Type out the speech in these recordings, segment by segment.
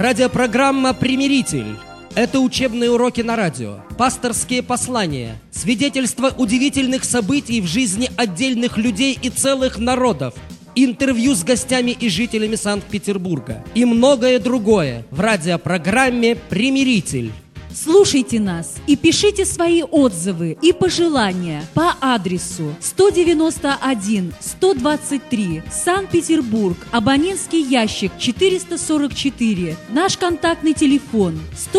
Радиопрограмма «Примиритель». Это учебные уроки на радио, пасторские послания, свидетельства удивительных событий в жизни отдельных людей и целых народов, интервью с гостями и жителями Санкт-Петербурга и многое другое в радиопрограмме «Примиритель». Слушайте нас и пишите свои отзывы и пожелания по адресу 191-123, Санкт-Петербург, абонентский ящик 444, наш контактный телефон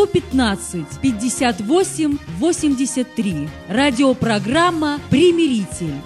115-58-83. Радиопрограмма «Примиритель».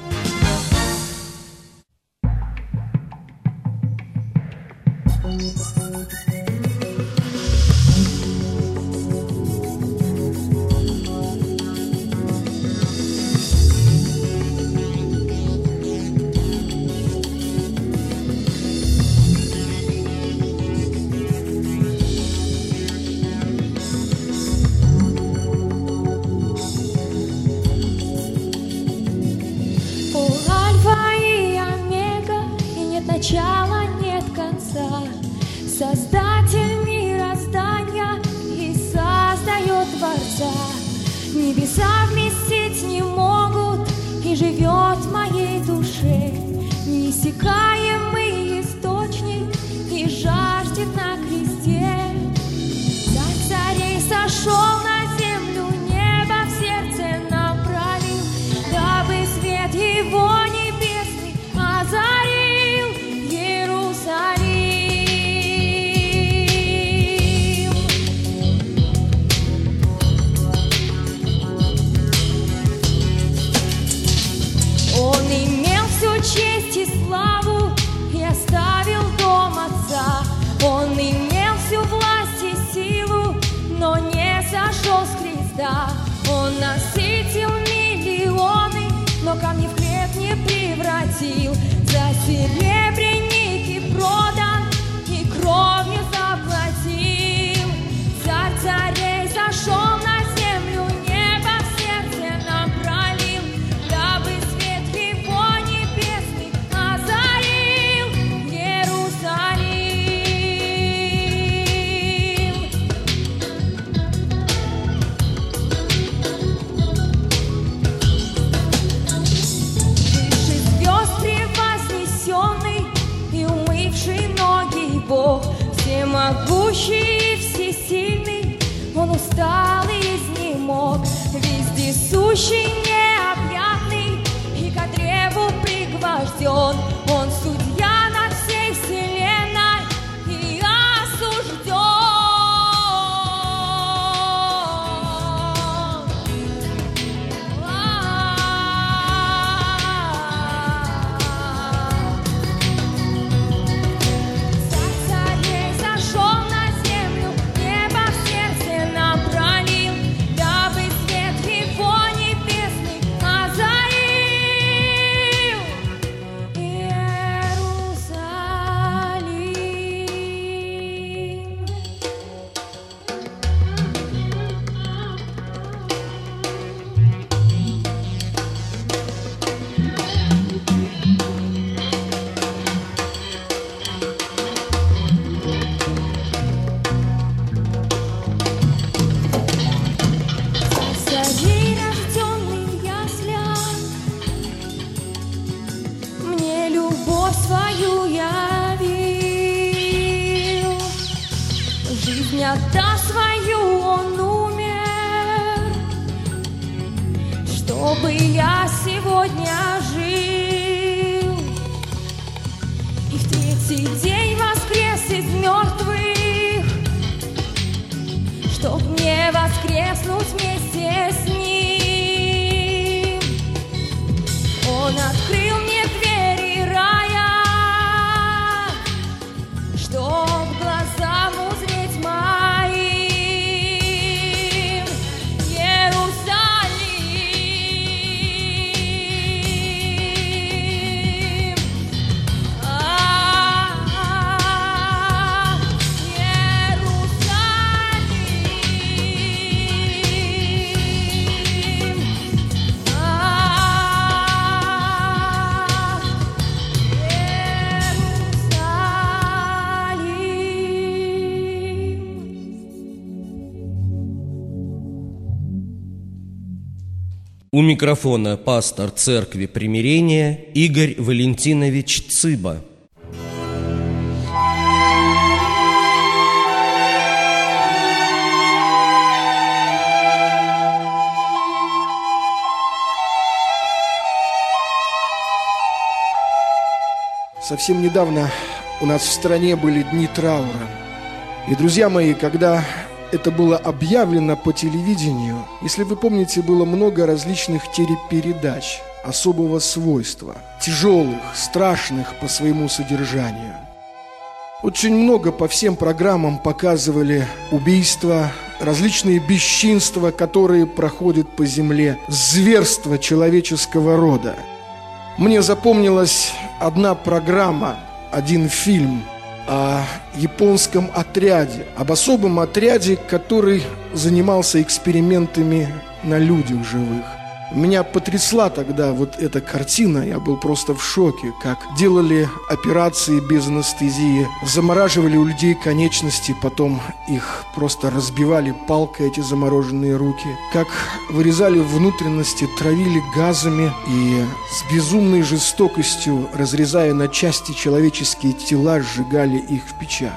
Начала нет конца, Создатель мироздания и создает Творца. Небеса вместить не могут, и живет в моей душе неиссякаемый источник, и жаждет на кресте. Царь царей сошел на землю, небо в сердце нам пролил, дабы свет его небесный озарил Иерусалим. Он имел всю честь и славу и оставил дом отца. Он имел всю власть и силу, но не сошел с креста. Он насытил миллионы, но камни в хлеб не превратил. За серебряники продан и кровью заплатил. Царь царей зашел на землю, небо в сердце нам пролил, дабы свет его небесный озарил Иерусалим. Выше звезд превознесенный и умывший ноги Бог, всемогущий и всесильный, Он устал и изнемог, вездесущий, необъятный и ко древу пригвожден. Он судья над всей вселенной и осужден. Царь царей зашел на землю, небо в сердце нам пролил, дабы свет его небесный озарил Иерусалим. Царей, рожденный в яслях, мне любовь свою явил. Жизнь отдав свою, он умер, чтобы я сегодня жил. И в третий день воскрес из мертвых, чтоб мне воскреснуть вместе с ним. Он открыл мне двери рая, чтоб глазам узреть моим Иерусалим. Иерусалим. У микрофона пастор Церкви Примирения Игорь Валентинович Цыба. Совсем недавно у нас в стране были дни траура. И, друзья мои, когда это было объявлено по телевидению, если вы помните, было много различных телепередач особого свойства, тяжелых, страшных по своему содержанию. Очень много по всем программам показывали убийства, различные бесчинства, которые проходят по земле, зверства человеческого рода. Мне запомнилась одна программа, один фильм о японском отряде, об особом отряде, который занимался экспериментами на людях живых. Меня потрясла тогда вот эта картина, я был просто в шоке, как делали операции без анестезии, замораживали у людей конечности, потом их просто разбивали палкой, эти замороженные руки, как вырезали внутренности, травили газами и с безумной жестокостью, разрезая на части человеческие тела, сжигали их в печах.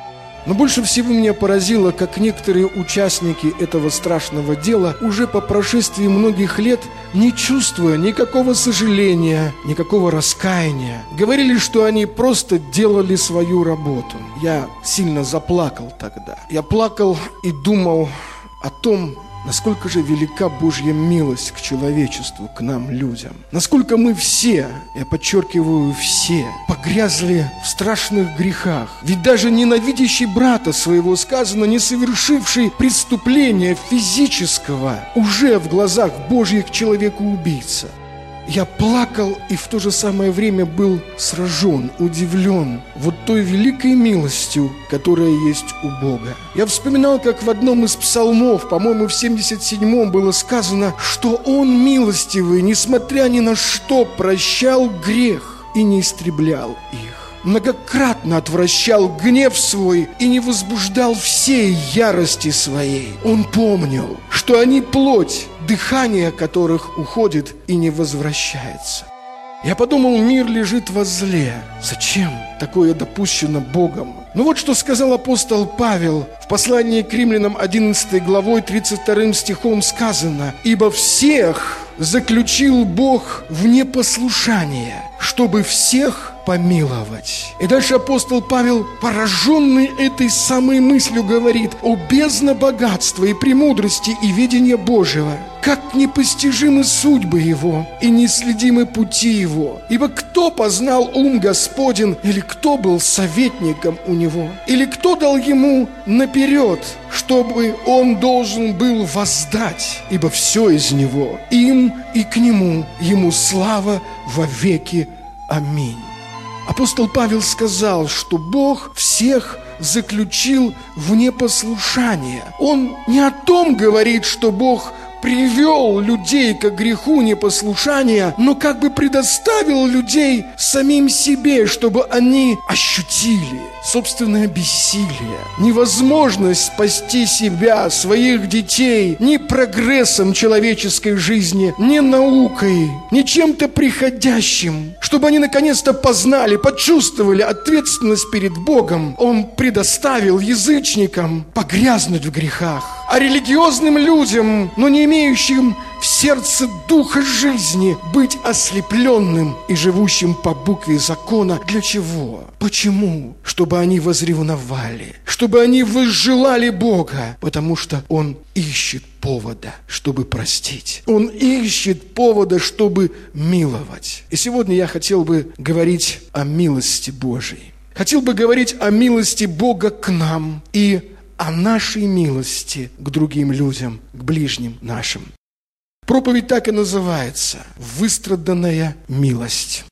Но больше всего меня поразило, как некоторые участники этого страшного дела уже по прошествии многих лет, не чувствуя никакого сожаления, никакого раскаяния, говорили, что они просто делали свою работу. Я сильно заплакал тогда. Я плакал и думал о том, насколько же велика Божья милость к человечеству, к нам, людям. Насколько мы все, я подчеркиваю, все, погрязли в страшных грехах. Ведь даже ненавидящий брата своего, сказано, не совершивший преступления физического, уже в глазах Божьих человека-убийца. Я плакал и в то же самое время был сражен, удивлен вот той великой милостью, которая есть у Бога. Я вспоминал, как в одном из псалмов, по-моему, в 77-м было сказано, что Он милостивый, несмотря ни на что, прощал грех и не истреблял их. Многократно отвращал гнев свой и не возбуждал всей ярости своей. Он помнил, что они плоть, дыхание которых уходит и не возвращается. Я подумал, мир лежит во зле. Зачем такое допущено Богом? Ну вот что сказал апостол Павел в послании к Римлянам 11 главой 32 стихом сказано: «Ибо всех заключил Бог в непослушание, чтобы всех помиловать». И дальше апостол Павел, пораженный этой самой мыслью, говорит: «О бездна богатства и премудрости и видения Божьего, как непостижимы судьбы Его и неисследимы пути Его. Ибо кто познал ум Господень, или кто был советником у Него, или кто дал Ему наперед, чтобы Он должен был воздать? Ибо все из Него, им и к Нему, Ему слава во веки. Аминь». Апостол Павел сказал, что Бог всех заключил в непослушание. Он не о том говорит, что Бог привел людей к греху непослушания, но как бы предоставил людей самим себе, чтобы они ощутили собственное бессилие, невозможность спасти себя, своих детей ни прогрессом человеческой жизни, ни наукой, ни чем-то приходящим, чтобы они наконец-то познали, почувствовали ответственность перед Богом. Он предоставил язычникам погрязнуть в грехах, а религиозным людям, но не имеющим в сердце духа жизни, быть ослепленным и живущим по букве закона. Для чего? Почему? Чтобы они возревновали, чтобы они возжелали Бога, потому что Он ищет повода, чтобы простить. Он ищет повода, чтобы миловать. И сегодня я хотел бы говорить о милости Божией. Хотел бы говорить о милости Бога к нам и о нашей милости к другим людям, к ближним нашим. Проповедь так и называется: «Выстраданная милость».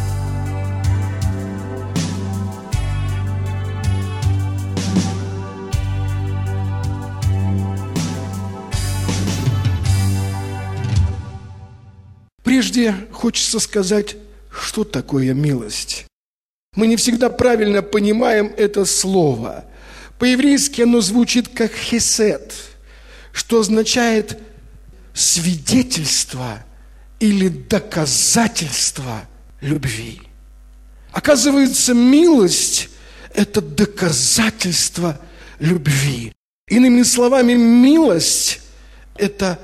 Прежде хочется сказать, что такое милость. Мы не всегда правильно понимаем это слово. По-еврейски оно звучит как хесед, что означает свидетельство или доказательство любви. Оказывается, милость – это доказательство любви. Иными словами, милость – это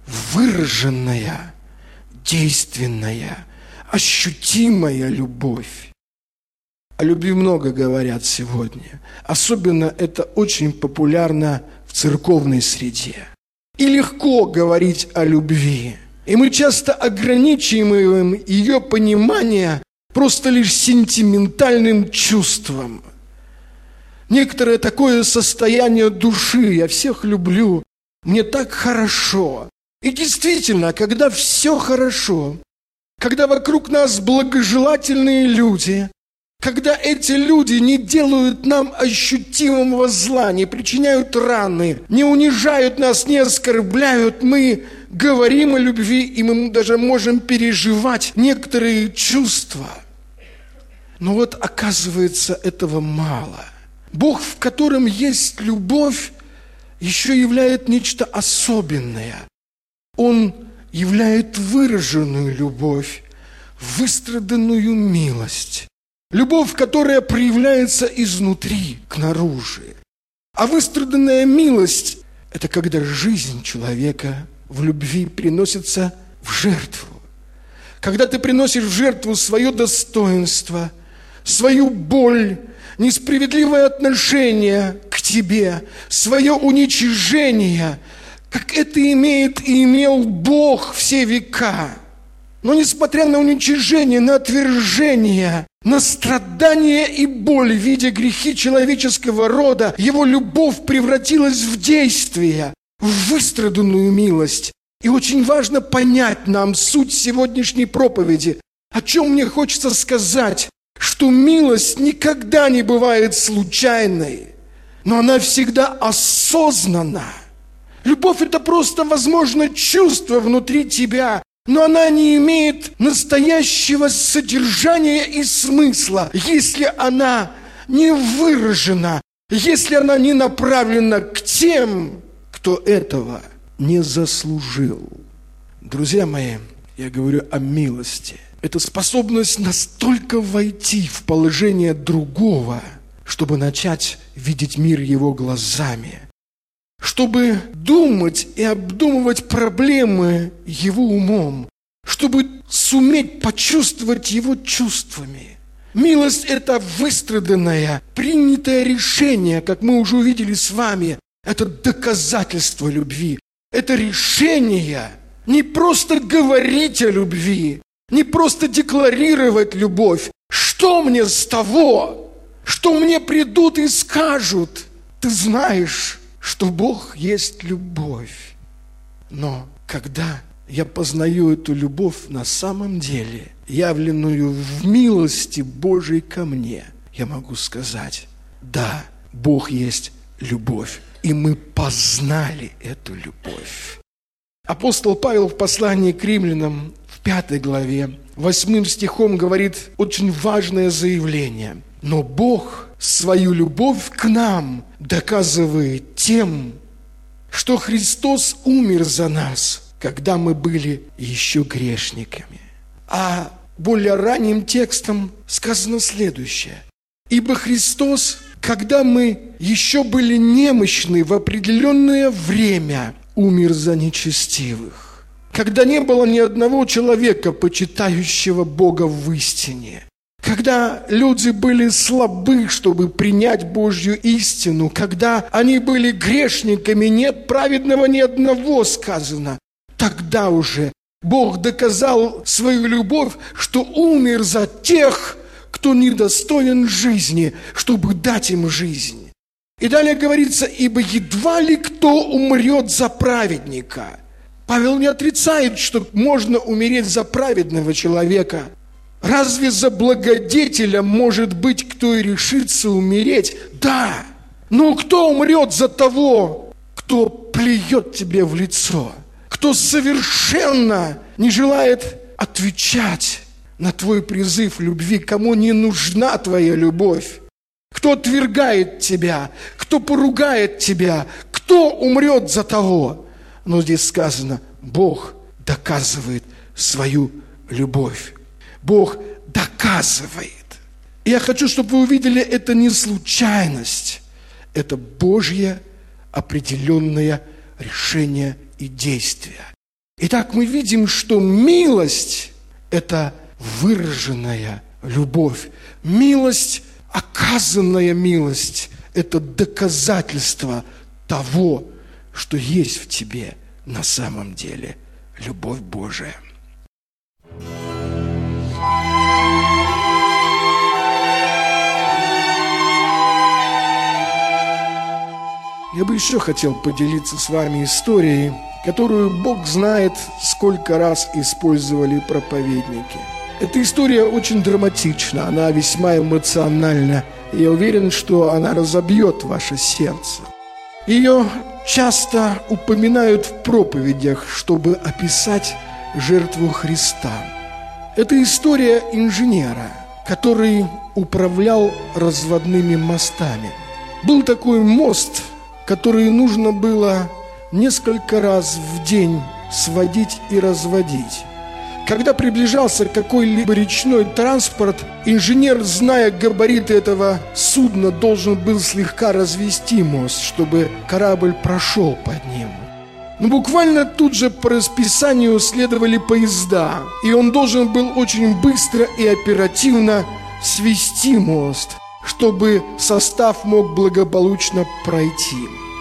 выраженная, действенная, ощутимая любовь. О любви много говорят сегодня. Особенно это очень популярно в церковной среде. И легко говорить о любви. И мы часто ограничиваем ее понимание просто лишь сентиментальным чувством. Некоторое такое состояние души: я всех люблю, мне так хорошо. И действительно, когда все хорошо, когда вокруг нас благожелательные люди, когда эти люди не делают нам ощутимого зла, не причиняют раны, не унижают нас, не оскорбляют, мы говорим о любви, и мы даже можем переживать некоторые чувства. Но вот оказывается, этого мало. Бог, в котором есть любовь, еще являет нечто особенное. Он являет выраженную любовь, выстраданную милость. Любовь, которая проявляется изнутри к наружу. А выстраданная милость – это когда жизнь человека в любви приносится в жертву. Когда ты приносишь в жертву свое достоинство, свою боль, несправедливое отношение к тебе, свое уничижение, как это имеет и имел Бог все века. Но несмотря на уничижение, на отвержение, на страдания и боль в виде грехи человеческого рода, его любовь превратилась в действие, в выстраданную милость. И очень важно понять нам суть сегодняшней проповеди. О чем мне хочется сказать, что милость никогда не бывает случайной, но она всегда осознанна. Любовь – это просто, возможно, чувство внутри тебя, но она не имеет настоящего содержания и смысла, если она не выражена, если она не направлена к тем, кто этого не заслужил. Друзья мои, я говорю о милости. Это способность настолько войти в положение другого, чтобы начать видеть мир его глазами, чтобы думать и обдумывать проблемы его умом, чтобы суметь почувствовать его чувствами. Милость – это выстраданное, принятое решение, как мы уже увидели с вами. Это доказательство любви. Это решение не просто говорить о любви, не просто декларировать любовь. Что мне с того, что мне придут и скажут? Ты знаешь, что Бог есть любовь. Но когда я познаю эту любовь на самом деле, явленную в милости Божией ко мне, я могу сказать: да, Бог есть любовь, и мы познали эту любовь. Апостол Павел в послании к римлянам в 5 главе 8 стихом говорит очень важное заявление: но Бог свою любовь к нам доказывает тем, что Христос умер за нас, когда мы были еще грешниками. А более ранним текстом сказано следующее: ибо Христос, когда мы еще были немощны, в определенное время умер за нечестивых, когда не было ни одного человека, почитающего Бога в истине, когда люди были слабы, чтобы принять Божью истину, когда они были грешниками, нет праведного ни одного, сказано, тогда уже Бог доказал свою любовь, что умер за тех, кто недостоин жизни, чтобы дать им жизнь. И далее говорится: ибо едва ли кто умрет за праведника. Павел не отрицает, что можно умереть за праведного человека. Разве за благодетеля может быть кто и решится умереть? Да, но кто умрет за того, кто плюет тебе в лицо, кто совершенно не желает отвечать на твой призыв любви, кому не нужна твоя любовь, кто отвергает тебя, кто поругает тебя, кто умрет за того? Но здесь сказано: Бог доказывает свою любовь. Бог доказывает. И я хочу, чтобы вы увидели, это не случайность. Это Божье определенное решение и действие. Итак, мы видим, что милость – это выраженная любовь. Милость, оказанная милость – это доказательство того, что есть в тебе на самом деле любовь Божия. Я бы еще хотел поделиться с вами историей, которую Бог знает, сколько раз использовали проповедники. Эта история очень драматична, она весьма эмоциональна. И я уверен, что она разобьет ваше сердце. Ее часто упоминают в проповедях, чтобы описать жертву Христа. Это история инженера, который управлял разводными мостами. Был такой мост, который нужно было несколько раз в день сводить и разводить. Когда приближался какой-либо речной транспорт, инженер, зная габариты этого судна, должен был слегка развести мост, чтобы корабль прошел под ним. Но буквально тут же по расписанию следовали поезда, и он должен был очень быстро и оперативно свести мост, чтобы состав мог благополучно пройти.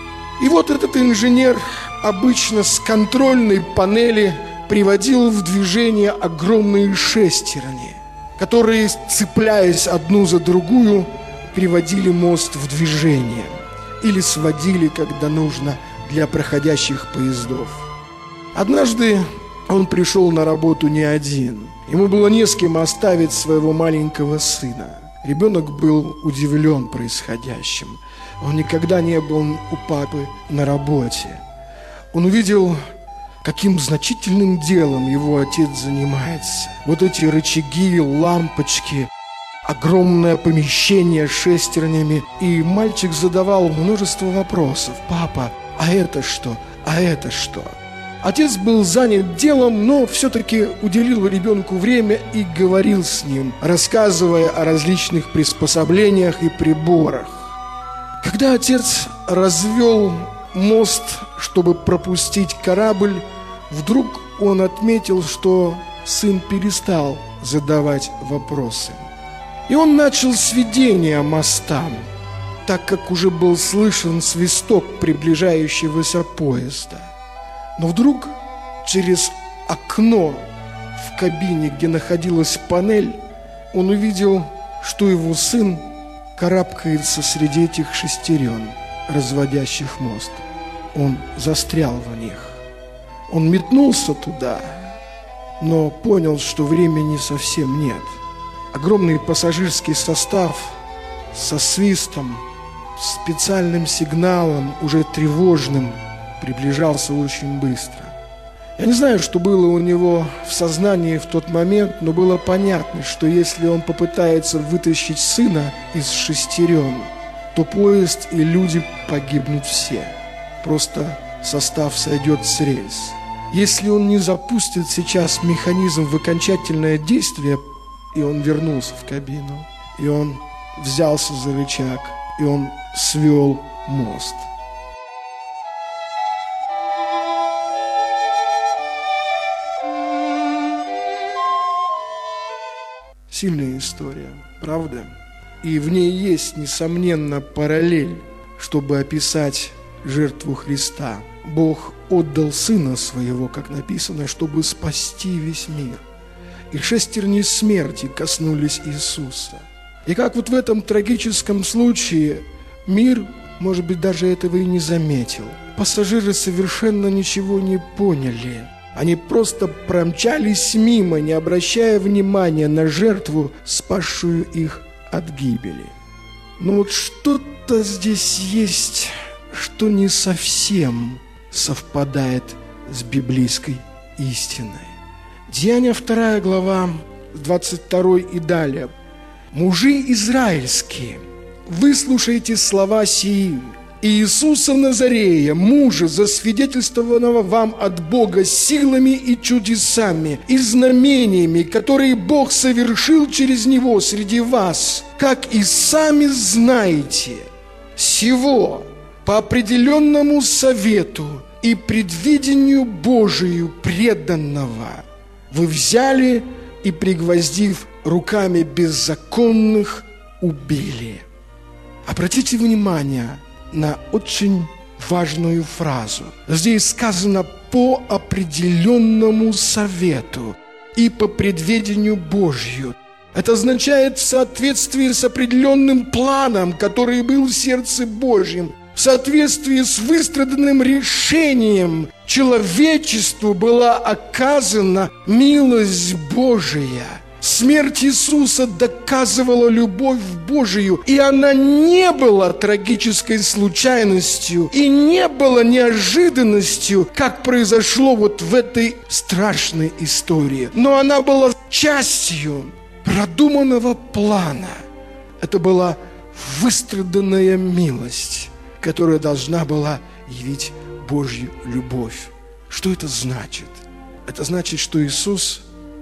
И вот этот инженер обычно с контрольной панели приводил в движение огромные шестерни, которые, цепляясь одну за другую, приводили мост в движение или сводили, когда нужно, для проходящих поездов. Однажды он пришел на работу не один. Ему было не с кем оставить своего маленького сына. Ребенок был удивлен происходящим. Он никогда не был у папы на работе. Он увидел, каким значительным делом его отец занимается. Вот эти рычаги, лампочки, огромное помещение с шестернями. И мальчик задавал множество вопросов. «Папа, а это что? А это что?» Отец был занят делом, но все-таки уделил ребенку время и говорил с ним, рассказывая о различных приспособлениях и приборах. Когда отец развел мост, чтобы пропустить корабль, вдруг он отметил, что сын перестал задавать вопросы. И он начал сведение моста, так как уже был слышен свисток приближающегося поезда. Но вдруг через окно в кабине, где находилась панель, он увидел, что его сын карабкается среди этих шестерен, разводящих мост. Он застрял в них. Он метнулся туда, но понял, что времени совсем нет. Огромный пассажирский состав со свистом, специальным сигналом, уже тревожным, приближался очень быстро. Я не знаю, что было у него в сознании в тот момент, но было понятно, что если он попытается вытащить сына из шестерен, то поезд и люди погибнут все. Просто состав сойдет с рельс. Если он не запустит сейчас механизм в окончательное действие, и он вернулся в кабину, и он взялся за рычаг, и он свел мост. Сильная история, правда? И в ней есть, несомненно, параллель, чтобы описать жертву Христа. Бог отдал Сына Своего, как написано, чтобы спасти весь мир. И шестерни смерти коснулись Иисуса. И как вот в этом трагическом случае мир, может быть, даже этого и не заметил. Пассажиры совершенно ничего не поняли. Они просто промчались мимо, не обращая внимания на жертву, спасшую их от гибели. Но вот что-то здесь есть, что не совсем совпадает с библейской истиной. Деяния 2 глава, 22 и далее. «Мужи израильские, выслушайте слова сии, Иисуса Назарея, мужа, засвидетельствованного вам от Бога силами и чудесами, и знамениями, которые Бог совершил через Него среди вас, как и сами знаете, сего по определенному совету и предвидению Божию преданного вы взяли и, пригвоздив руками беззаконных, убили». Обратите внимание на очень важную фразу. Здесь сказано «по определенному совету и по предвидению Божью». Это означает в соответствии с определенным планом, который был в сердце Божьем, в соответствии с выстраданным решением человечеству была оказана милость Божия. Смерть Иисуса доказывала любовь Божию, и она не была трагической случайностью, и не была неожиданностью, как произошло вот в этой страшной истории. Но она была частью продуманного плана. Это была выстраданная милость, которая должна была явить Божью любовь. Что это значит? Это значит, что Иисус,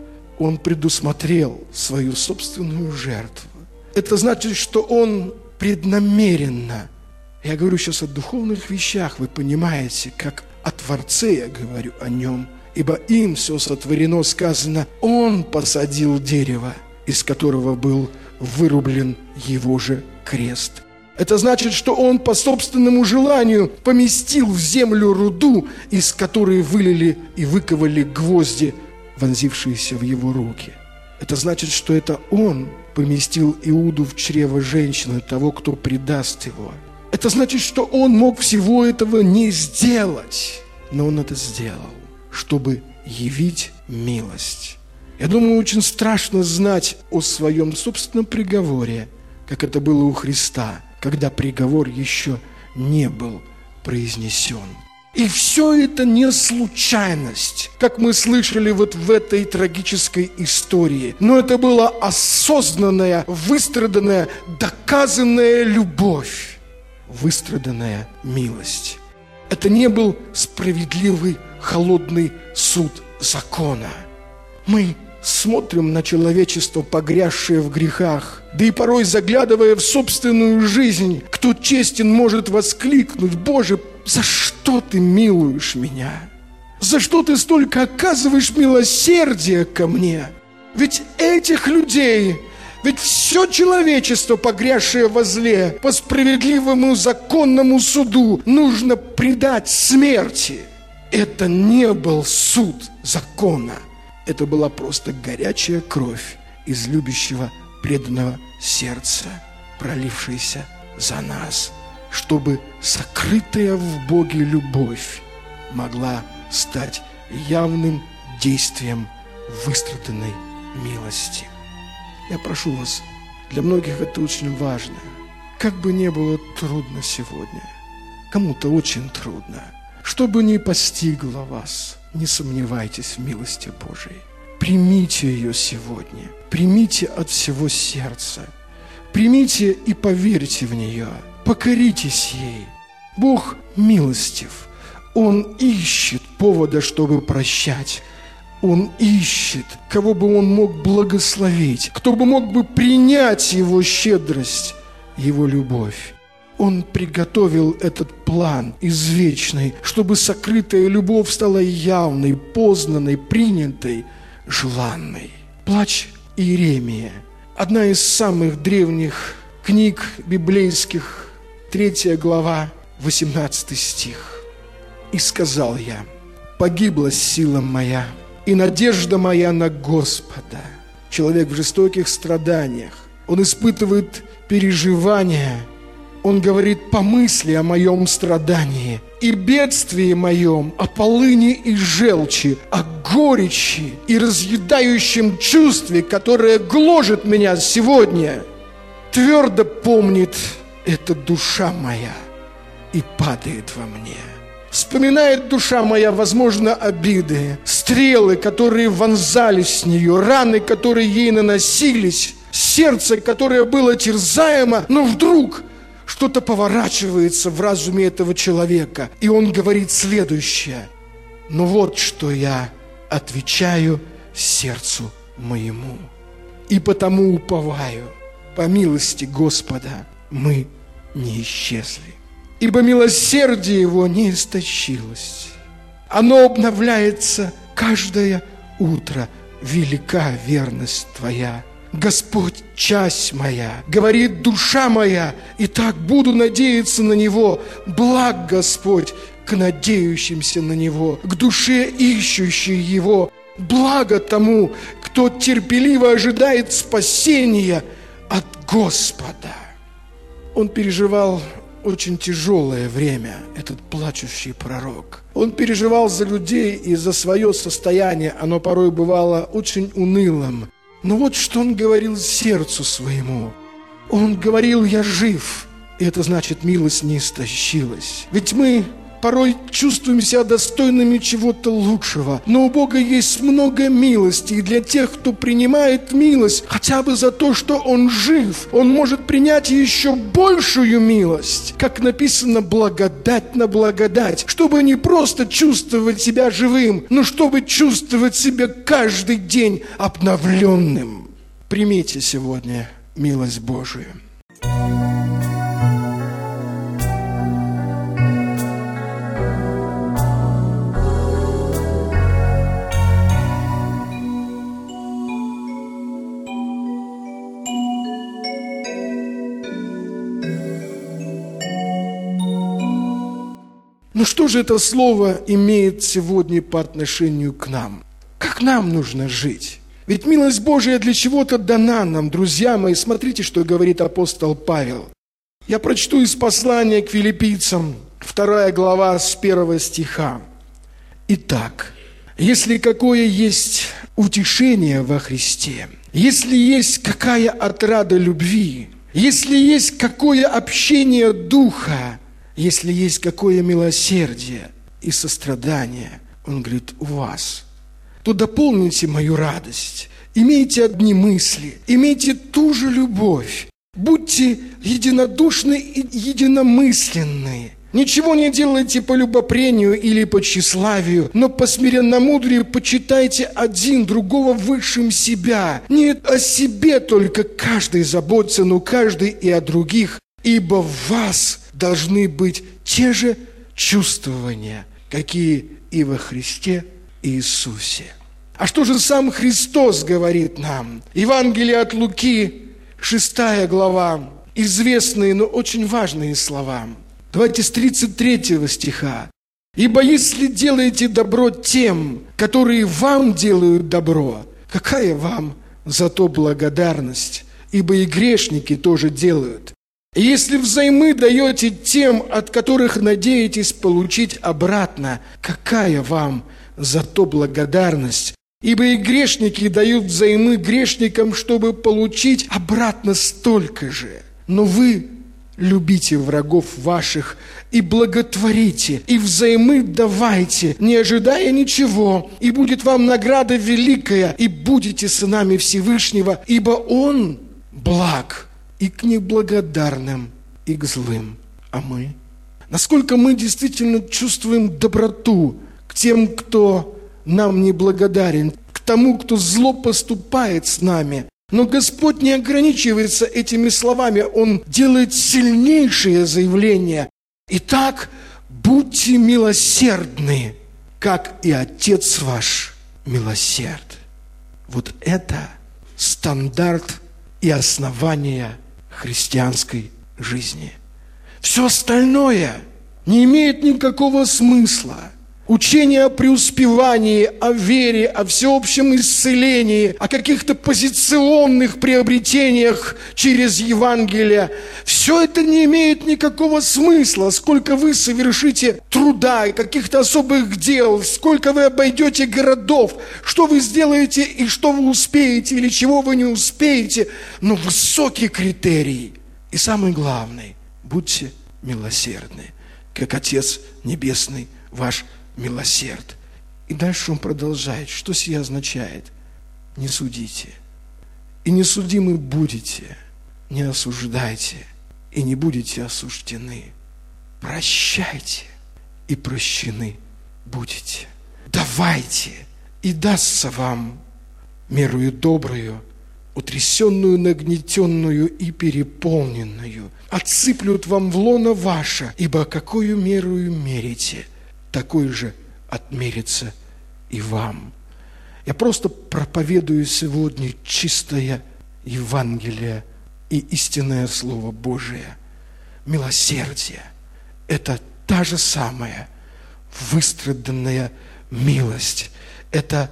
Он предусмотрел свою собственную жертву. Это значит, что Он преднамеренно, я говорю сейчас о духовных вещах, вы понимаете, как о Творце я говорю о Нем, ибо им все сотворено, сказано, Он посадил дерево, из которого был вырублен Его же крест. Это значит, что Он по собственному желанию поместил в землю руду, из которой вылили и выковали гвозди, вонзившиеся в Его руки. Это значит, что это Он поместил Иуду в чрево женщины, того, кто предаст Его. Это значит, что Он мог всего этого не сделать, но Он это сделал, чтобы явить милость. Я думаю, очень страшно знать о своем собственном приговоре, как это было у Христа, когда приговор еще не был произнесен. И все это не случайность, как мы слышали вот в этой трагической истории. Но это была осознанная, выстраданная, доказанная любовь, выстраданная милость. Это не был справедливый, холодный суд закона. Мы смотрим на человечество, погрязшее в грехах, да и порой, заглядывая в собственную жизнь, кто честен, может воскликнуть: «Боже, за что ты милуешь меня? За что ты столько оказываешь милосердия ко мне? Ведь этих людей, ведь все человечество, погрязшее во зле, по справедливому законному суду нужно предать смерти». Это не был суд закона. Это была просто горячая кровь из любящего, преданного сердца, пролившаяся за нас, чтобы сокрытая в Боге любовь могла стать явным действием выстраданной милости. Я прошу вас, для многих это очень важно. Как бы ни было трудно сегодня, кому-то очень трудно, что бы ни постигло вас, не сомневайтесь в милости Божией. Примите ее сегодня. Примите от всего сердца. Примите и поверьте в нее. Покоритесь ей. Бог милостив. Он ищет повода, чтобы прощать. Он ищет, кого бы Он мог благословить, кто бы мог бы принять Его щедрость, Его любовь. Он приготовил этот план извечный, чтобы сокрытая любовь стала явной, познанной, принятой, желанной. Плач Иеремия. Одна из самых древних книг библейских, 3 глава, 18 стих. «И сказал я: погибла сила моя, и надежда моя на Господа». Человек в жестоких страданиях, он испытывает переживания. Он говорит: помысли о моем страдании и бедствии моем, о полыни и желчи, о горечи и разъедающем чувстве, которое гложет меня сегодня. Твердо помнит это душа моя и падает во мне. Вспоминает душа моя, возможно, обиды, стрелы, которые вонзались в нее, раны, которые ей наносились, сердце, которое было терзаемо, но вдруг что-то поворачивается в разуме этого человека, и он говорит следующее: «Ну вот что я отвечаю сердцу моему, и потому уповаю, по милости Господа мы не исчезли, ибо милосердие Его не истощилось. Оно обновляется каждое утро, велика верность Твоя. Господь, часть моя, говорит душа моя, и так буду надеяться на Него. Благ Господь к надеющимся на Него, к душе ищущей Его. Благо тому, кто терпеливо ожидает спасения от Господа». Он переживал очень тяжелое время, этот плачущий пророк. Он переживал за людей и за свое состояние. Оно порой бывало очень унылым. Но вот что он говорил сердцу своему. Он говорил: «Я жив». И это значит, милость не истощилась. Ведь мы порой чувствуем себя достойными чего-то лучшего. Но у Бога есть много милости. И для тех, кто принимает милость, хотя бы за то, что он жив, он может принять еще большую милость. Как написано, благодать на благодать. Чтобы не просто чувствовать себя живым, но чтобы чувствовать себя каждый день обновленным. Примите сегодня милость Божию. Ну что же это слово имеет сегодня по отношению к нам? Как нам нужно жить? Ведь милость Божия для чего-то дана нам, друзья мои. Смотрите, что говорит апостол Павел. Я прочту из послания к филиппийцам, 2 глава с 1 стиха. «Итак, если какое есть утешение во Христе, если есть какая отрада любви, если есть какое общение духа, если есть какое милосердие и сострадание», он говорит, у вас, то дополните мою радость, имейте одни мысли, имейте ту же любовь, будьте единодушны и единомысленны. Ничего не делайте по любопрению или по тщеславию, но по смиренномудрию почитайте один другого высшим себя. Не о себе только каждый заботится, но каждый и о других, ибо в вас должны быть те же чувствования, какие и во Христе Иисусе. А что же сам Христос говорит нам? Евангелие от Луки, 6 глава, известные, но очень важные слова. Давайте с 33 стиха. «Ибо если делаете добро тем, которые вам делают добро, какая вам за то благодарность? Ибо и грешники тоже делают. И если взаймы даете тем, от которых надеетесь получить обратно, какая вам за то благодарность? Ибо и грешники дают взаймы грешникам, чтобы получить обратно столько же. Но вы любите врагов ваших и благотворите, и взаймы давайте, не ожидая ничего, и будет вам награда великая, и будете сынами Всевышнего, ибо Он благ и к неблагодарным, и к злым. А мы? Насколько мы действительно чувствуем доброту к тем, кто нам не благодарен, к тому, кто зло поступает с нами. Но Господь не ограничивается этими словами, Он делает сильнейшее заявление. Итак, будьте милосердны, как и Отец ваш милосерд. Вот это стандарт и основание христианской жизни. Все остальное не имеет никакого смысла. Учение о преуспевании, о вере, о всеобщем исцелении, о каких-то позиционных приобретениях через Евангелие. Все это не имеет никакого смысла, сколько вы совершите труда и каких-то особых дел, сколько вы обойдете городов, что вы сделаете и что вы успеете или чего вы не успеете. Но высокий критерий и самый главный – будьте милосердны, как Отец Небесный ваш милосерд. И дальше он продолжает. Что сие означает? Не судите. И не судимы будете. Не осуждайте. и не будете осуждены. Прощайте, и прощены будете. Давайте, и дастся вам мерою добрую, утрясенную, нагнетенную и переполненную. Отсыплют вам в лоно ваше, ибо какую мерою мерите, такой же отмерится и вам. Я просто проповедую сегодня чистое Евангелие и истинное Слово Божие. Милосердие – это та же самая выстраданная милость. Это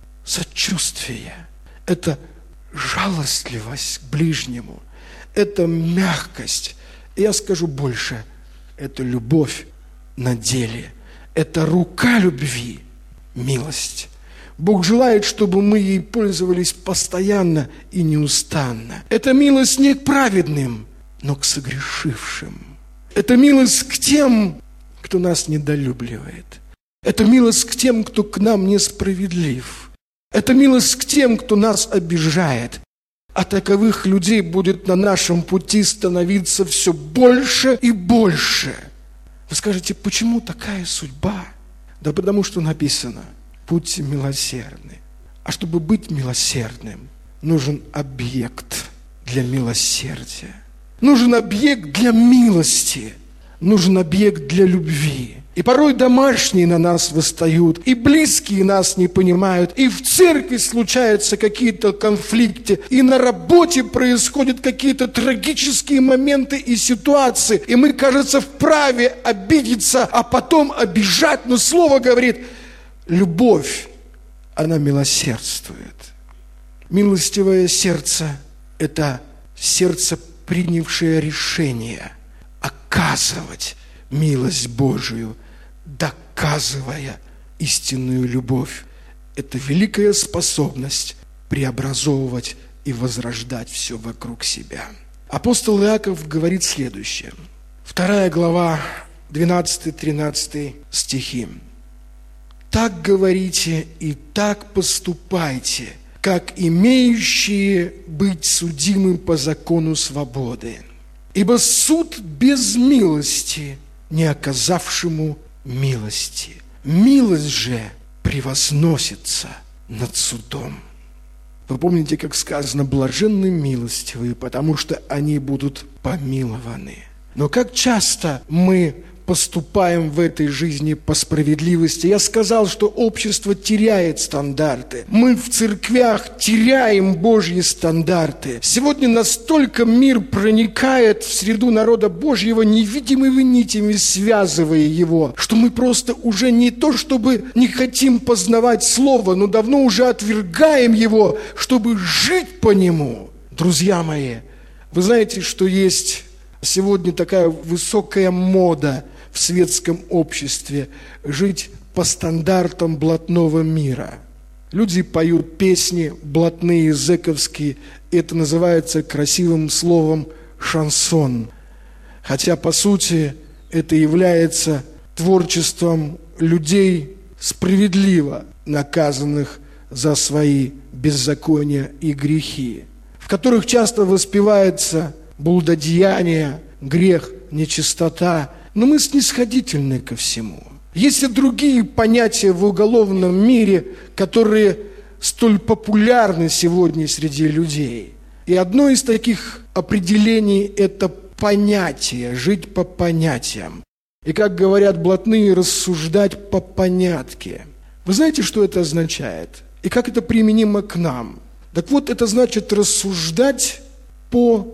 сочувствие, это жалостливость к ближнему, это мягкость. И я скажу больше, это любовь на деле, это рука любви, милость. Бог желает, чтобы мы ей пользовались постоянно и неустанно. Это милость не к праведным, но к согрешившим. Это милость к тем, кто нас недолюбливает. Это милость к тем, кто к нам несправедлив. Это милость к тем, кто нас обижает. А таковых людей будет на нашем пути становиться все больше и больше. Вы скажете, почему такая судьба? Да потому что написано: будьте милосердны. А чтобы быть милосердным, нужен объект для милосердия. Нужен объект для милости. Нужен объект для любви. И порой домашние на нас восстают, и близкие нас не понимают, и в церкви случаются какие-то конфликты, и на работе происходят какие-то трагические моменты и ситуации, и мы, кажется, вправе обидеться, а потом обижать, но Слово говорит, любовь, она милосердствует. Милостивое сердце – это сердце, принявшее решение оказывать милость Божию, доказывая истинную любовь. Это великая способность преобразовывать и возрождать все вокруг себя. Апостол Иаков говорит следующее. 2 глава, 12-13 стихи. «Так говорите и так поступайте, как имеющие быть судимым по закону свободы. Ибо суд без милости, не оказавшему милости. Милость же превозносится над судом». Вы помните, как сказано, блаженны милостивые, потому что они будут помилованы. Но как часто мы поступаем в этой жизни по справедливости? Я сказал, что общество теряет стандарты. Мы в церквях теряем Божьи стандарты. Сегодня настолько мир проникает в среду народа Божьего невидимыми нитями, связывая его, что мы просто уже не то, чтобы не хотим познавать Слово, но давно уже отвергаем его, чтобы жить по нему. Друзья мои, вы знаете, что есть сегодня такая высокая мода в светском обществе жить по стандартам блатного мира. Люди поют песни блатные, зэковские. Это называется красивым словом шансон. Хотя, по сути, это является творчеством людей, справедливо наказанных за свои беззакония и грехи, в которых часто воспевается блудодеяние, грех, нечистота. Но мы снисходительны ко всему. Есть и другие понятия в уголовном мире, которые столь популярны сегодня среди людей. И одно из таких определений – это понятие, жить по понятиям. И, как говорят блатные, рассуждать по понятке. Вы знаете, что это означает? И как это применимо к нам? Так вот, это значит рассуждать по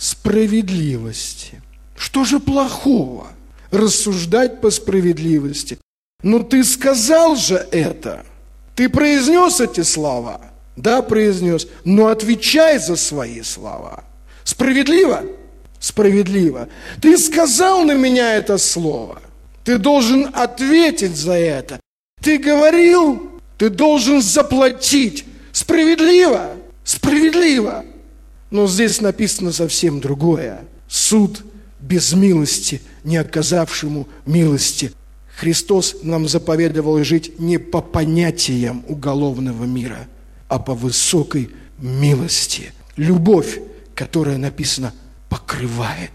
справедливости. Что же плохого? Рассуждать по справедливости. Ну ты сказал же это. Ты произнес эти слова? Да, произнес. Но отвечай за свои слова. Справедливо? Справедливо. Ты сказал на меня это слово. Ты должен ответить за это. Ты говорил, ты должен заплатить. Справедливо? Справедливо. Но здесь написано совсем другое. Суд без милости, не оказавшему милости. Христос нам заповедовал жить не по понятиям уголовного мира, а по высокой милости. Любовь, которая написана, покрывает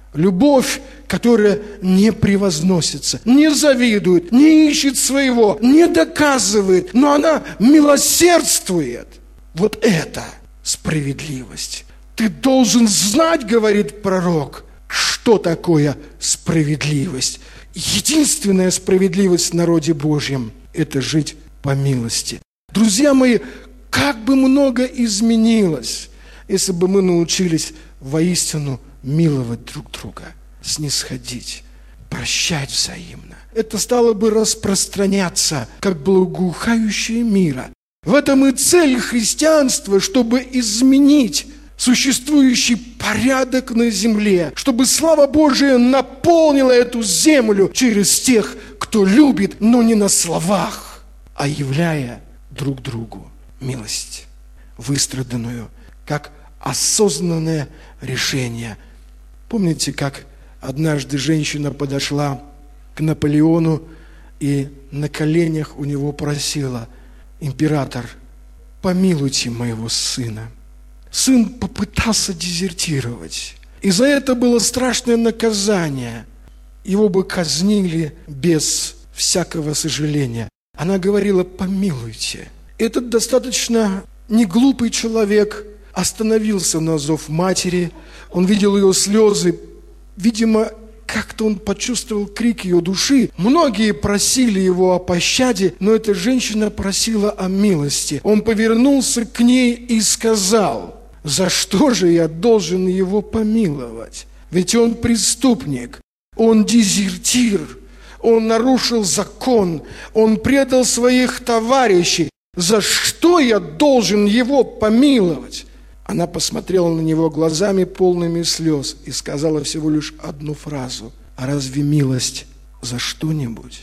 Любовь, которая не превозносится, не завидует, не ищет своего, не доказывает, но она милосердствует. Вот это справедливость. Ты должен знать, говорит пророк, что такое справедливость. Единственная справедливость в народе Божьем – это жить по милости. Друзья мои, как бы много изменилось, если бы мы научились воистину миловать друг друга, снисходить, прощать взаимно. Это стало бы распространяться, как благоухающее мира. В этом и цель христианства, чтобы изменить существующий порядок на земле, чтобы слава Божия наполнила эту землю через тех, кто любит, но не на словах, а являя друг другу милость, выстраданную как осознанное решение. Помните, как однажды женщина подошла к Наполеону и на коленях у него просила: «Император, помилуйте моего сына». Сын попытался дезертировать, и за это было страшное наказание. Его бы казнили без всякого сожаления. Она говорила: «Помилуйте». Этот достаточно неглупый человек остановился на зов матери. Он видел ее слезы. Видимо, как-то он почувствовал крик ее души. Многие просили его о пощаде, но эта женщина просила о милости. Он повернулся к ней и сказал: «За что же я должен его помиловать? Ведь он преступник, он дезертир, он нарушил закон, он предал своих товарищей. За что я должен его помиловать?» Она посмотрела на него глазами, полными слез, и сказала всего лишь одну фразу: «А разве милость за что-нибудь?»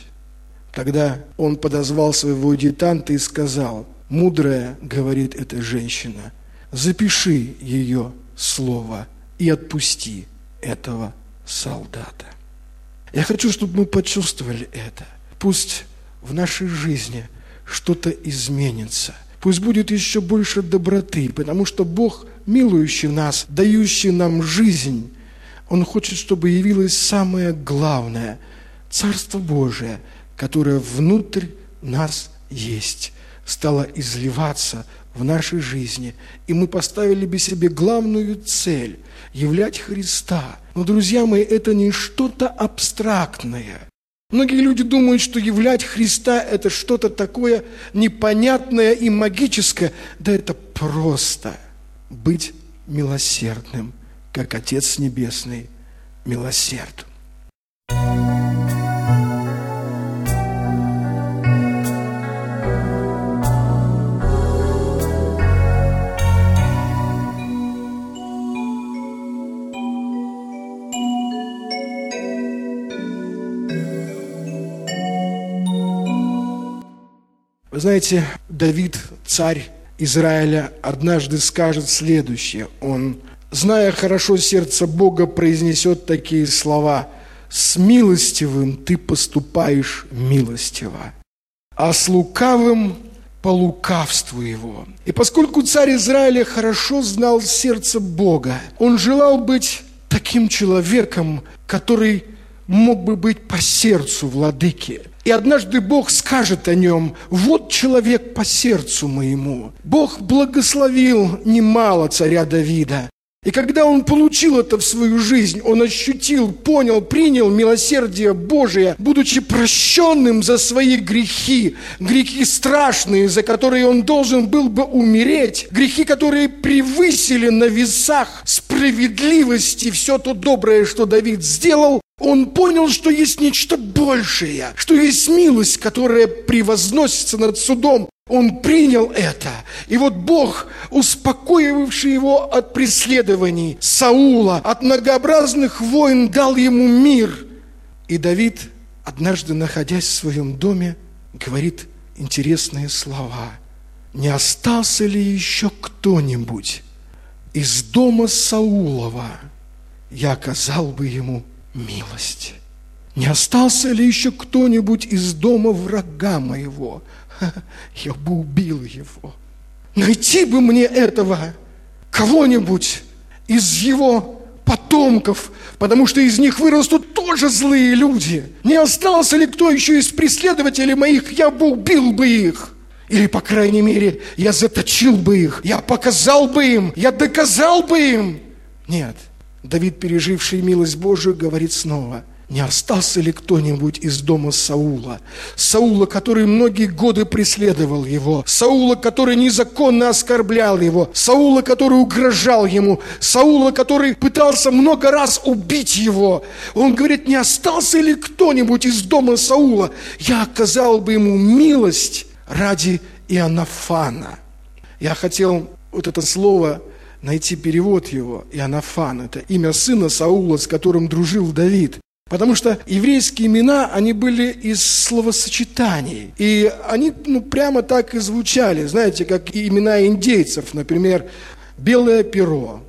Тогда он подозвал своего адъютанта и сказал: «Мудрая, — говорит эта женщина, — запиши ее слово и отпусти этого солдата». Я хочу, чтобы мы почувствовали это. Пусть в нашей жизни что-то изменится. Пусть будет еще больше доброты, потому что Бог, милующий нас, дающий нам жизнь, Он хочет, чтобы явилось самое главное – Царство Божие, которое внутрь нас есть, стало изливаться в нашей жизни. И мы поставили бы себе главную цель – являть Христа. Но, друзья мои, это не что-то абстрактное. Многие люди думают, что являть Христа – это что-то такое непонятное и магическое. Да это просто быть милосердным, как Отец Небесный милосерд. Вы знаете, Давид, царь Израиля, однажды скажет следующее. Он, зная хорошо сердце Бога, произнесет такие слова: «С милостивым ты поступаешь милостиво, а с лукавым по лукавству его». И поскольку царь Израиля хорошо знал сердце Бога, он желал быть таким человеком, который мог бы быть по сердцу владыки. И однажды Бог скажет о нем: «Вот человек по сердцу моему». Бог благословил немало царя Давида. И когда он получил это в свою жизнь, он ощутил, понял, принял милосердие Божие, будучи прощенным за свои грехи, грехи страшные, за которые он должен был бы умереть, грехи, которые превысили на весах справедливости все то доброе, что Давид сделал. Он понял, что есть нечто большее, что есть милость, которая превозносится над судом. Он принял это. И вот Бог, успокоивший его от преследований Саула, от многообразных войн, дал ему мир. И Давид, однажды находясь в своем доме, говорит интересные слова: «Не остался ли еще кто-нибудь из дома Саулова, я оказал бы ему милость. Не остался ли еще кто-нибудь из дома врага моего? Я бы убил его. Найти бы мне этого кого-нибудь из его потомков, потому что из них вырастут тоже злые люди. Не остался ли кто еще из преследователей моих, я бы убил бы их. Или, по крайней мере, я заточил бы их, я показал бы им, я доказал бы им. Нет, Давид, переживший милость Божию, говорит снова: не остался ли кто-нибудь из дома Саула? Саула, который многие годы преследовал его. Саула, который незаконно оскорблял его. Саула, который угрожал ему. Саула, который пытался много раз убить его. Он говорит: не остался ли кто-нибудь из дома Саула? Я оказал бы ему милость ради Иоаннафана. Я хотел вот это слово найти, перевод его. Иоаннафан – это имя сына Саула, с которым дружил Давид. Потому что еврейские имена, они были из словосочетаний. И они прямо так и звучали. Знаете, как и имена индейцев. Например, белое перо.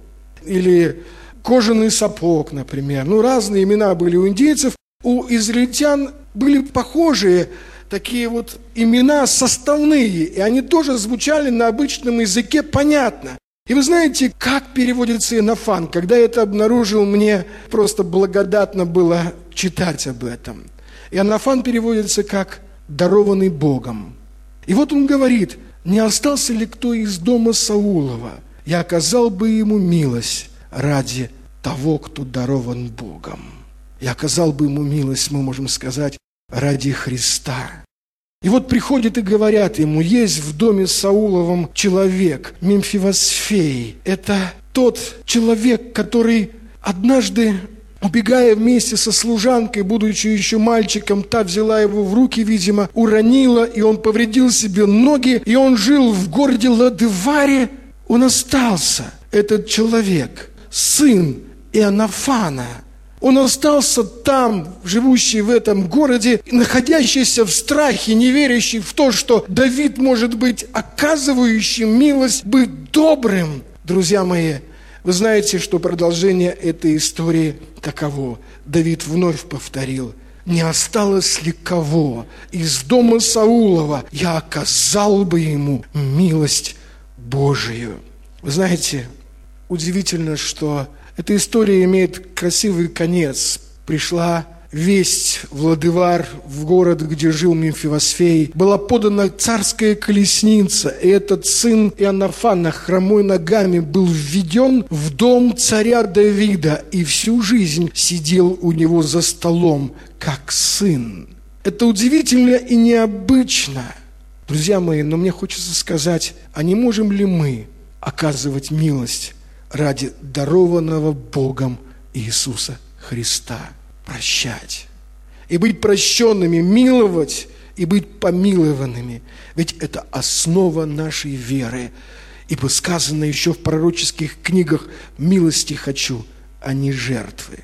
Или кожаный сапог, например. Разные имена были у индейцев. У израильтян были похожие такие вот имена составные. И они тоже звучали на обычном языке понятно. И вы знаете, как переводится Иоаннафан? Когда я это обнаружил, мне просто благодатно было читать об этом. Иоаннафан переводится как «дарованный Богом». И вот он говорит: не остался ли кто из дома Саулова? Я оказал бы ему милость ради того, кто дарован Богом. Я оказал бы ему милость, мы можем сказать, ради Христа. И вот приходят и говорят ему: есть в доме Сауловом человек, Мемфивосфей. Это тот человек, который однажды, убегая вместе со служанкой, будучи еще мальчиком, та взяла его в руки, видимо, уронила, и он повредил себе ноги, и он жил в городе Лодеваре. Он остался, этот человек, сын Иоаннафана. Он остался там, живущий в этом городе, находящийся в страхе, не верящий в то, что Давид может быть оказывающим милость, быть добрым. Друзья мои, вы знаете, что продолжение этой истории таково. Давид вновь повторил: не осталось ли кого из дома Саулова, я оказал бы ему милость Божию. Вы знаете, удивительно, что эта история имеет красивый конец. Пришла весть в Лодевар, в город, где жил Мемфивосфей. Была подана царская колесница, и этот сын Иоаннафана, хромой ногами, был введен в дом царя Давида и всю жизнь сидел у него за столом, как сын. Это удивительно и необычно. Друзья мои, но мне хочется сказать, а не можем ли мы оказывать милость ради дарованного Богом Иисуса Христа? Прощать. И быть прощенными, миловать и быть помилованными. Ведь это основа нашей веры. Ибо сказано еще в пророческих книгах: милости хочу, а не жертвы.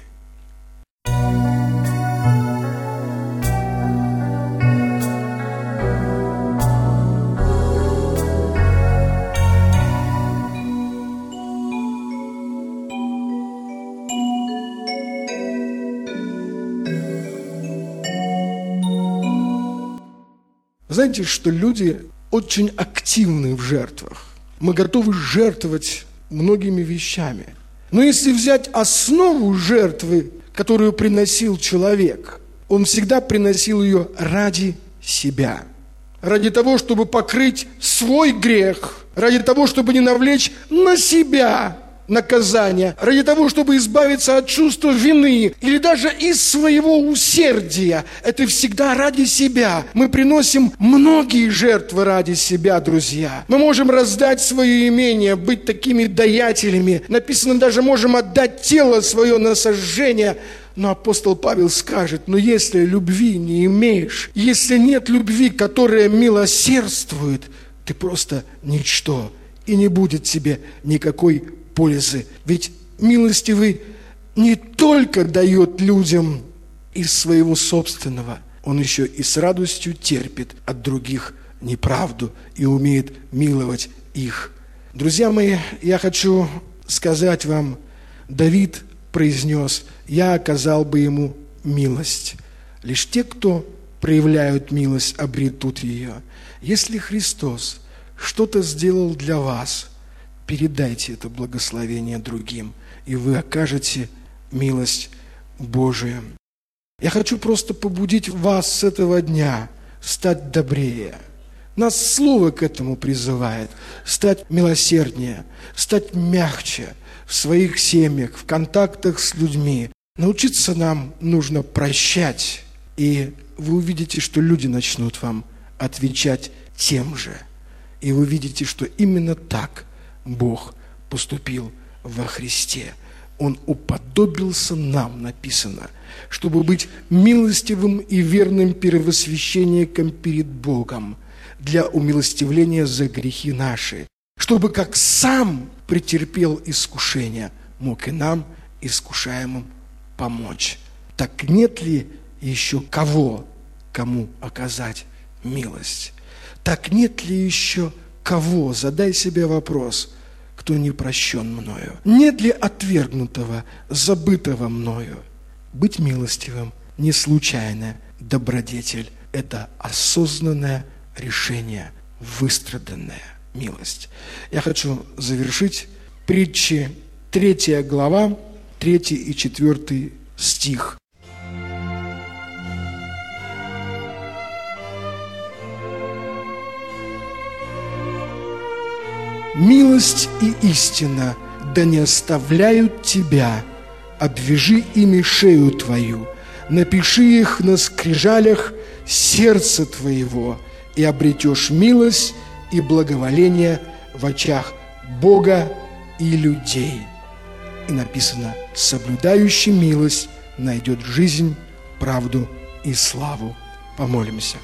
Знаете, что люди очень активны в жертвах. Мы готовы жертвовать многими вещами. Но если взять основу жертвы, которую приносил человек, он всегда приносил ее ради себя. Ради того, чтобы покрыть свой грех. Ради того, чтобы не навлечь на себя наказание. Ради того, чтобы избавиться от чувства вины. Или даже из своего усердия. Это всегда ради себя. Мы приносим многие жертвы ради себя, друзья. Мы можем раздать свое имение, быть такими даятелями. Написано, даже можем отдать тело свое на сожжение. Но апостол Павел скажет: но если любви не имеешь, если нет любви, которая милосердствует, ты просто ничто. И не будет тебе никакой пользы. Ведь милостивый не только дает людям из своего собственного, он еще и с радостью терпит от других неправду и умеет миловать их. Друзья мои, я хочу сказать вам, Давид произнес: я оказал бы ему милость. Лишь те, кто проявляют милость, обретут ее. Если Христос что-то сделал для вас, передайте это благословение другим, и вы окажете милость Божию. Я хочу просто побудить вас с этого дня стать добрее. Нас Слово к этому призывает. Стать милосерднее, стать мягче в своих семьях, в контактах с людьми. Научиться нам нужно прощать, и вы увидите, что люди начнут вам отвечать тем же. И вы увидите, что именно так Бог поступил во Христе. Он уподобился нам, написано, чтобы быть милостивым и верным первосвященником перед Богом для умилостивления за грехи наши, чтобы как сам претерпел искушение, мог и нам, искушаемым, помочь. Так нет ли еще кому оказать милость? Так нет ли еще кого? Задай себе вопрос, кто не прощен мною. Нет ли отвергнутого, забытого мною? Быть милостивым не случайная добродетель. Это осознанное решение, выстраданная милость. Я хочу завершить притчи 3 глава, 3 и 4 стих. «Милость и истина да не оставляют тебя, обвяжи ими шею твою, напиши их на скрижалях сердца твоего, и обретешь милость и благоволение в очах Бога и людей». И написано: «Соблюдающий милость найдет жизнь, правду и славу». Помолимся.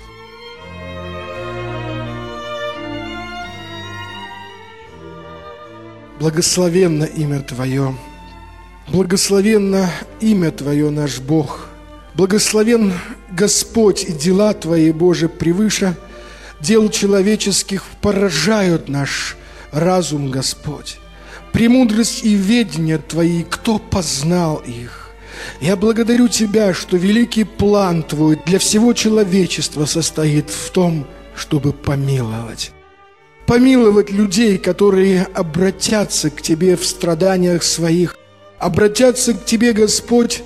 Благословенно имя Твое, благословенно имя Твое, наш Бог. Благословен Господь, и дела Твои, Боже, превыше дел человеческих поражают наш разум, Господь. Премудрость и ведение Твои, кто познал их? Я благодарю Тебя, что великий план Твой для всего человечества состоит в том, чтобы помиловать. Помиловать людей, которые обратятся к Тебе в страданиях своих, обратятся к Тебе, Господь,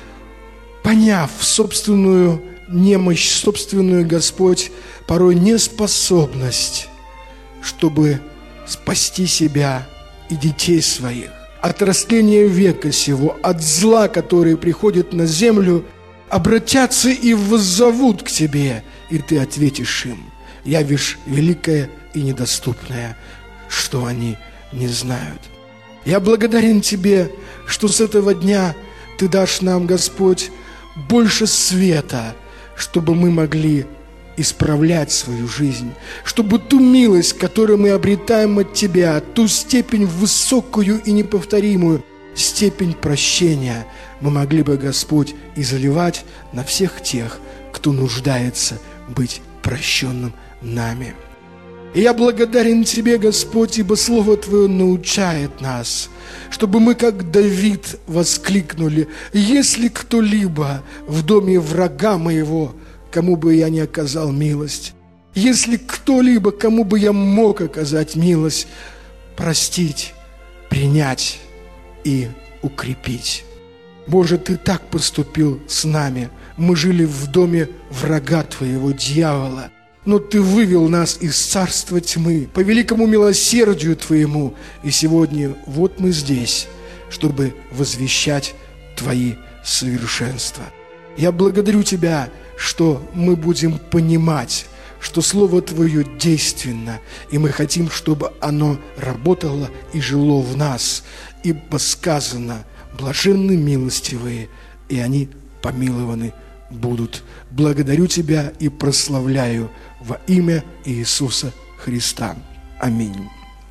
поняв собственную немощь, собственную, Господь, порой неспособность, чтобы спасти себя и детей своих от растления века сего, от зла, которое приходит на землю, обратятся и воззовут к Тебе, и Ты ответишь им, явишь великое и недоступное, что они не знают. Я благодарен Тебе, что с этого дня Ты дашь нам, Господь, больше света, чтобы мы могли исправлять свою жизнь, чтобы ту милость, которую мы обретаем от Тебя, ту степень высокую и неповторимую, степень прощения, мы могли бы, Господь, изливать на всех тех, кто нуждается быть прощенным нами. И я благодарен Тебе, Господь, ибо Слово Твое научает нас, чтобы мы, как Давид, воскликнули: «Если кто-либо в доме врага моего, кому бы я не оказал милость, если кто-либо, кому бы я мог оказать милость, простить, принять и укрепить». Боже, Ты так поступил с нами. Мы жили в доме врага Твоего, дьявола. Но Ты вывел нас из царства тьмы по великому милосердию Твоему. И сегодня вот мы здесь, чтобы возвещать Твои совершенства. Я благодарю Тебя, что мы будем понимать, что Слово Твое действенно, и мы хотим, чтобы оно работало и жило в нас. Ибо сказано: блаженны милостивые, и они помилованы будут. Благодарю Тебя и прославляю во имя Иисуса Христа. Аминь.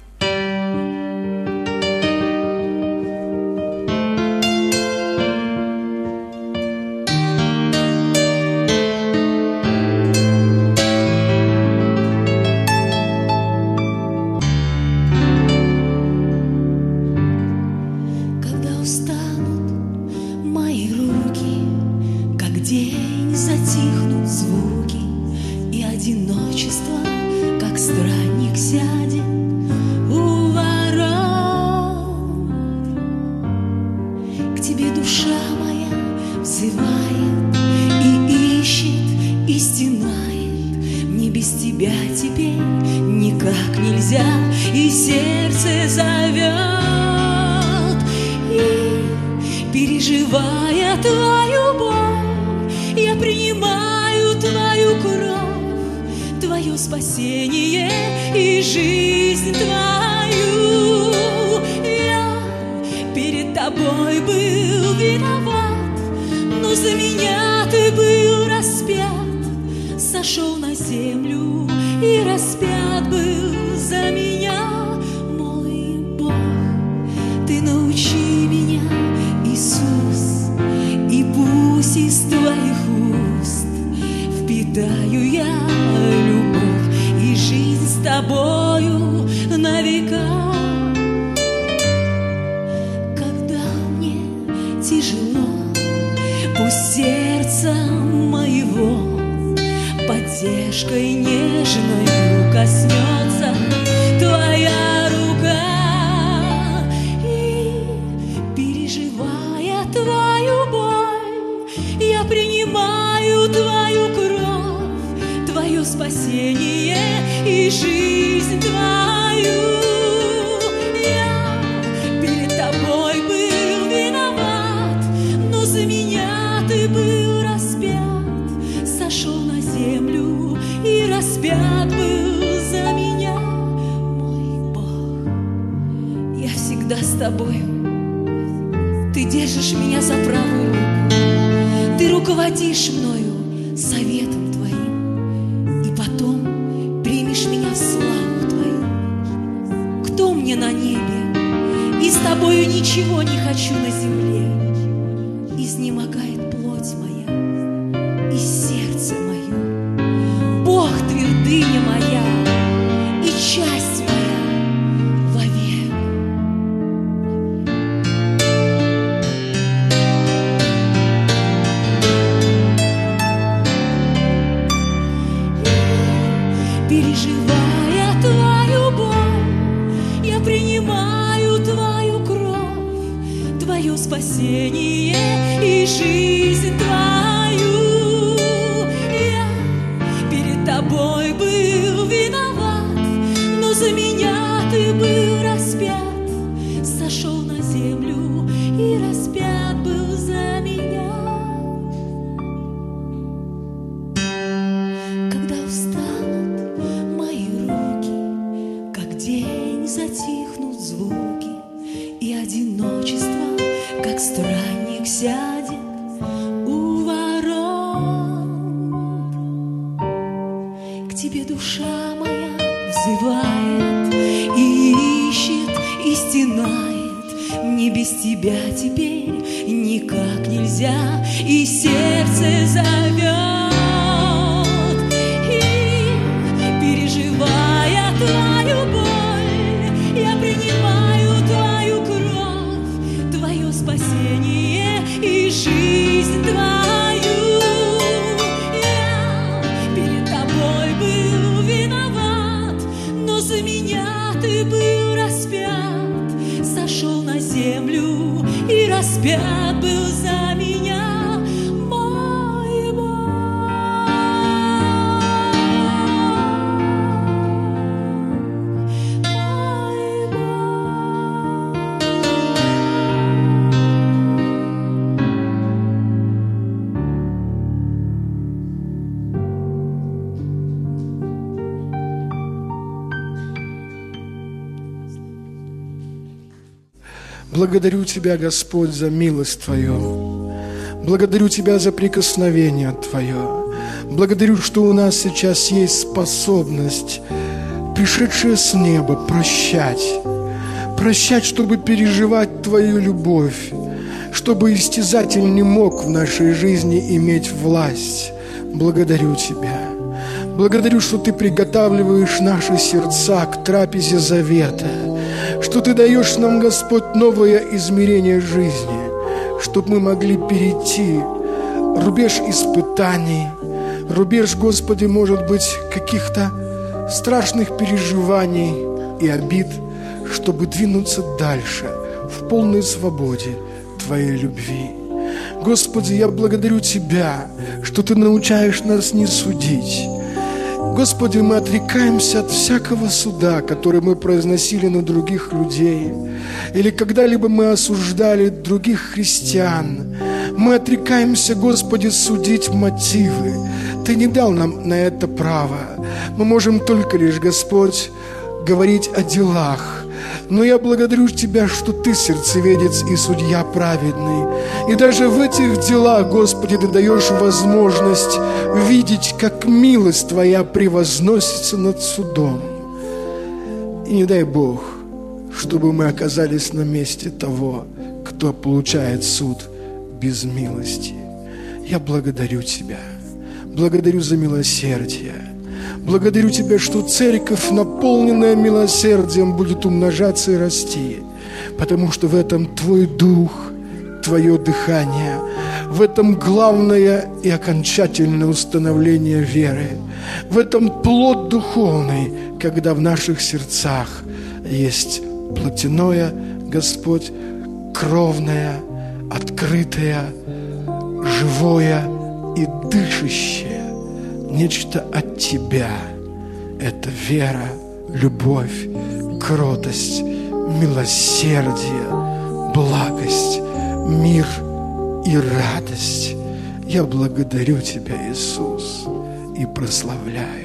Когда устанут мои руки, как день затихнут звуки, и одиночество, как странник, сядет у ворот. Тебе душа моя взывает и ищет, и стенает. Мне без Тебя теперь никак нельзя, и сердце зовет. И, переживая Твою боль, я принимаю Твою кровь, Твое спасение и жизнь Твою. Я перед Тобой был виноват, но за меня Ты был распят, сошел на землю и распят был за меня, мой Бог. Ты научи меня, Иисус, и пусть из Твоих уст впитаю я любовь и жизнь с Тобою на века. Когда мне тяжело, пусть сердца моего поддержкой нежною коснется Твоя рука. И, переживая Твою боль, я принимаю Твою кровь, Твое спасение и жизнь Твою. Я перед Тобой был виноват, но за меня Ты был распят, сошел на землю и распят был за меня, мой Бог. Я всегда с Тобою, Ты держишь меня за правую руку, Ты руководишь мною советом Твоим, и потом примешь меня в славу Твою. Кто мне на небе? И с Тобою ничего не хочу на земле. Изнемогает плоть моя и сердце мое. Бог твердыня моя и часть моя вовек. Переживая Твою боль, я принимаю Твою кровь, Твое спасение и жизнь Твою. Я перед Тобой был виноват, но за меня Ты был распят, сошел на землю и распят был за меня. Когда устанут мои руки, как день затихнут звуки, и одиночество, как странник, сядет у ворот. К Тебе душа моя взывает и ищет, и стенает. Мне без Тебя теперь никак нельзя, и сердце зовет. И, переживая Твою боль, я принимаю Твою кровь, Твое спасение и жизнь Твою. Я перед Тобой был виноват, но за меня Ты был распят, сошел на землю и распят был за меня, мой Бог. Мой Бог. Благодарю Тебя, Господь, за милость Твою. Благодарю Тебя за прикосновение Твое. Благодарю, что у нас сейчас есть способность, пришедшая с неба, прощать. Прощать, чтобы переживать Твою любовь, чтобы истязатель не мог в нашей жизни иметь власть. Благодарю Тебя. Благодарю, что Ты приготавливаешь наши сердца к трапезе завета, что Ты даешь нам, Господь, новое измерение жизни, чтобы мы могли перейти рубеж испытаний, рубеж, Господи, может быть, каких-то страшных переживаний и обид, чтобы двинуться дальше в полной свободе Твоей любви. Господи, я благодарю Тебя, что Ты научаешь нас не судить. Господи, мы отрекаемся от всякого суда, который мы произносили на других людей, или когда-либо мы осуждали других христиан. Мы отрекаемся, Господи, судить мотивы. Ты не дал нам на это право. Мы можем только лишь, Господь, говорить о делах. Но я благодарю Тебя, что Ты сердцеведец и судья праведный. И даже в этих делах, Господи, Ты даешь возможность видеть, как милость Твоя превозносится над судом. И не дай Бог, чтобы мы оказались на месте того, кто получает суд без милости. Я благодарю Тебя. Благодарю за милосердие. Благодарю Тебя, что церковь, наполненная милосердием, будет умножаться и расти, потому что в этом Твой дух, Твое дыхание, в этом главное и окончательное установление веры, в этом плод духовный, когда в наших сердцах есть плотяное, Господь, кровное, открытое, живое и дышащее. Нечто от Тебя – это вера, любовь, кротость, милосердие, благость, мир и радость. Я благодарю Тебя, Иисус, и прославляю.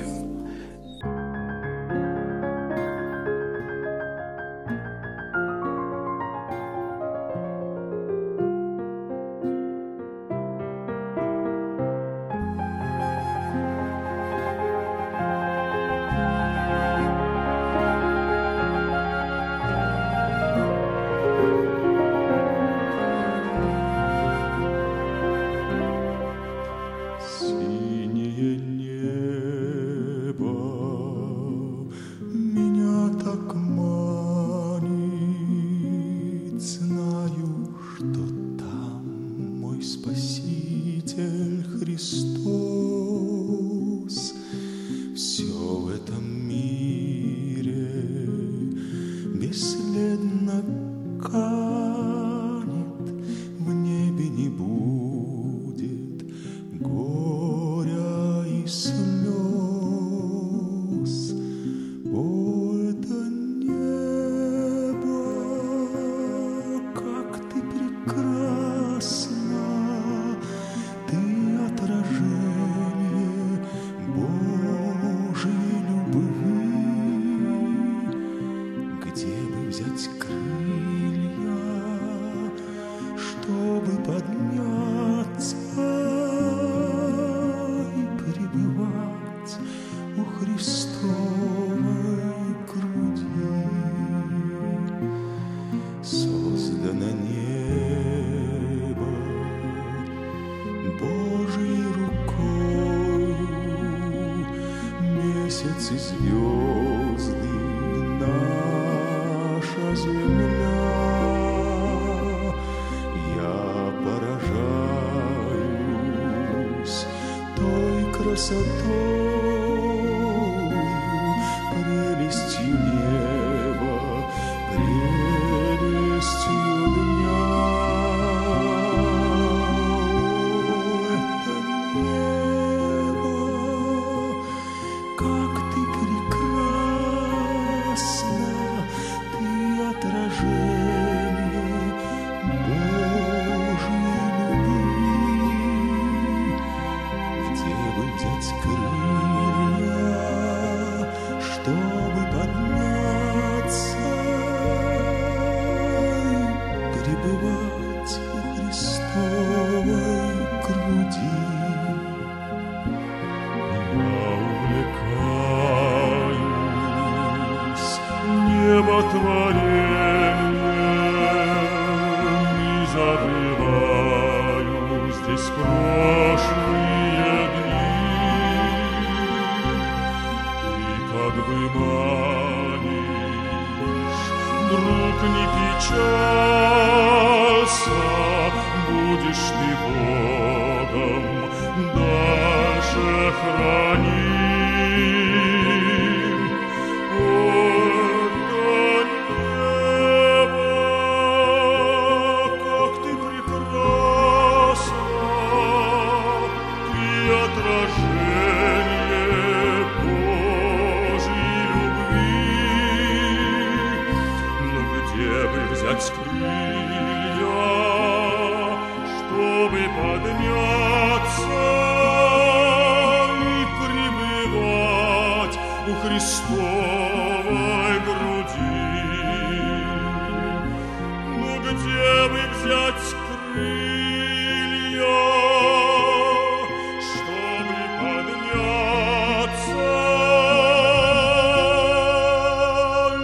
Как ты приподняться и пребывать у Христовой груди. Ну где бы взять крылья, чтобы подняться и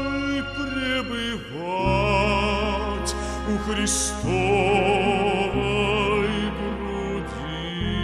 пребывать у Христовой груди?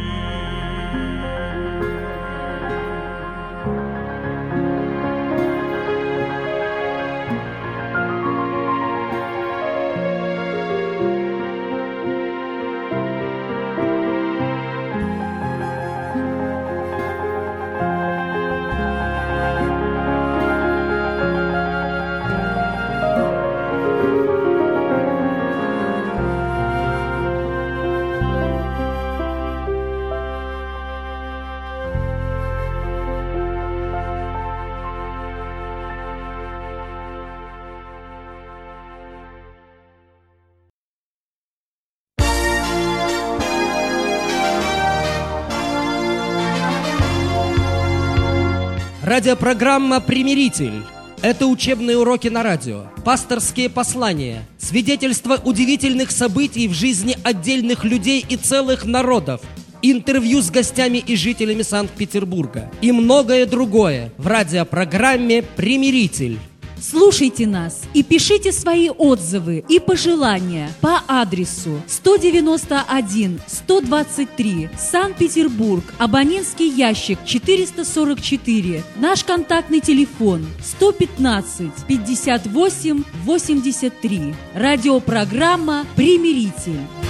Радиопрограмма «Примиритель». Это учебные уроки на радио, пасторские послания, свидетельства удивительных событий в жизни отдельных людей и целых народов, интервью с гостями и жителями Санкт-Петербурга и многое другое в радиопрограмме «Примиритель». Слушайте нас и пишите свои отзывы и пожелания по адресу 191-123, Санкт-Петербург, абонентский ящик 444, наш контактный телефон 115-58-83. Радиопрограмма «Примиритель».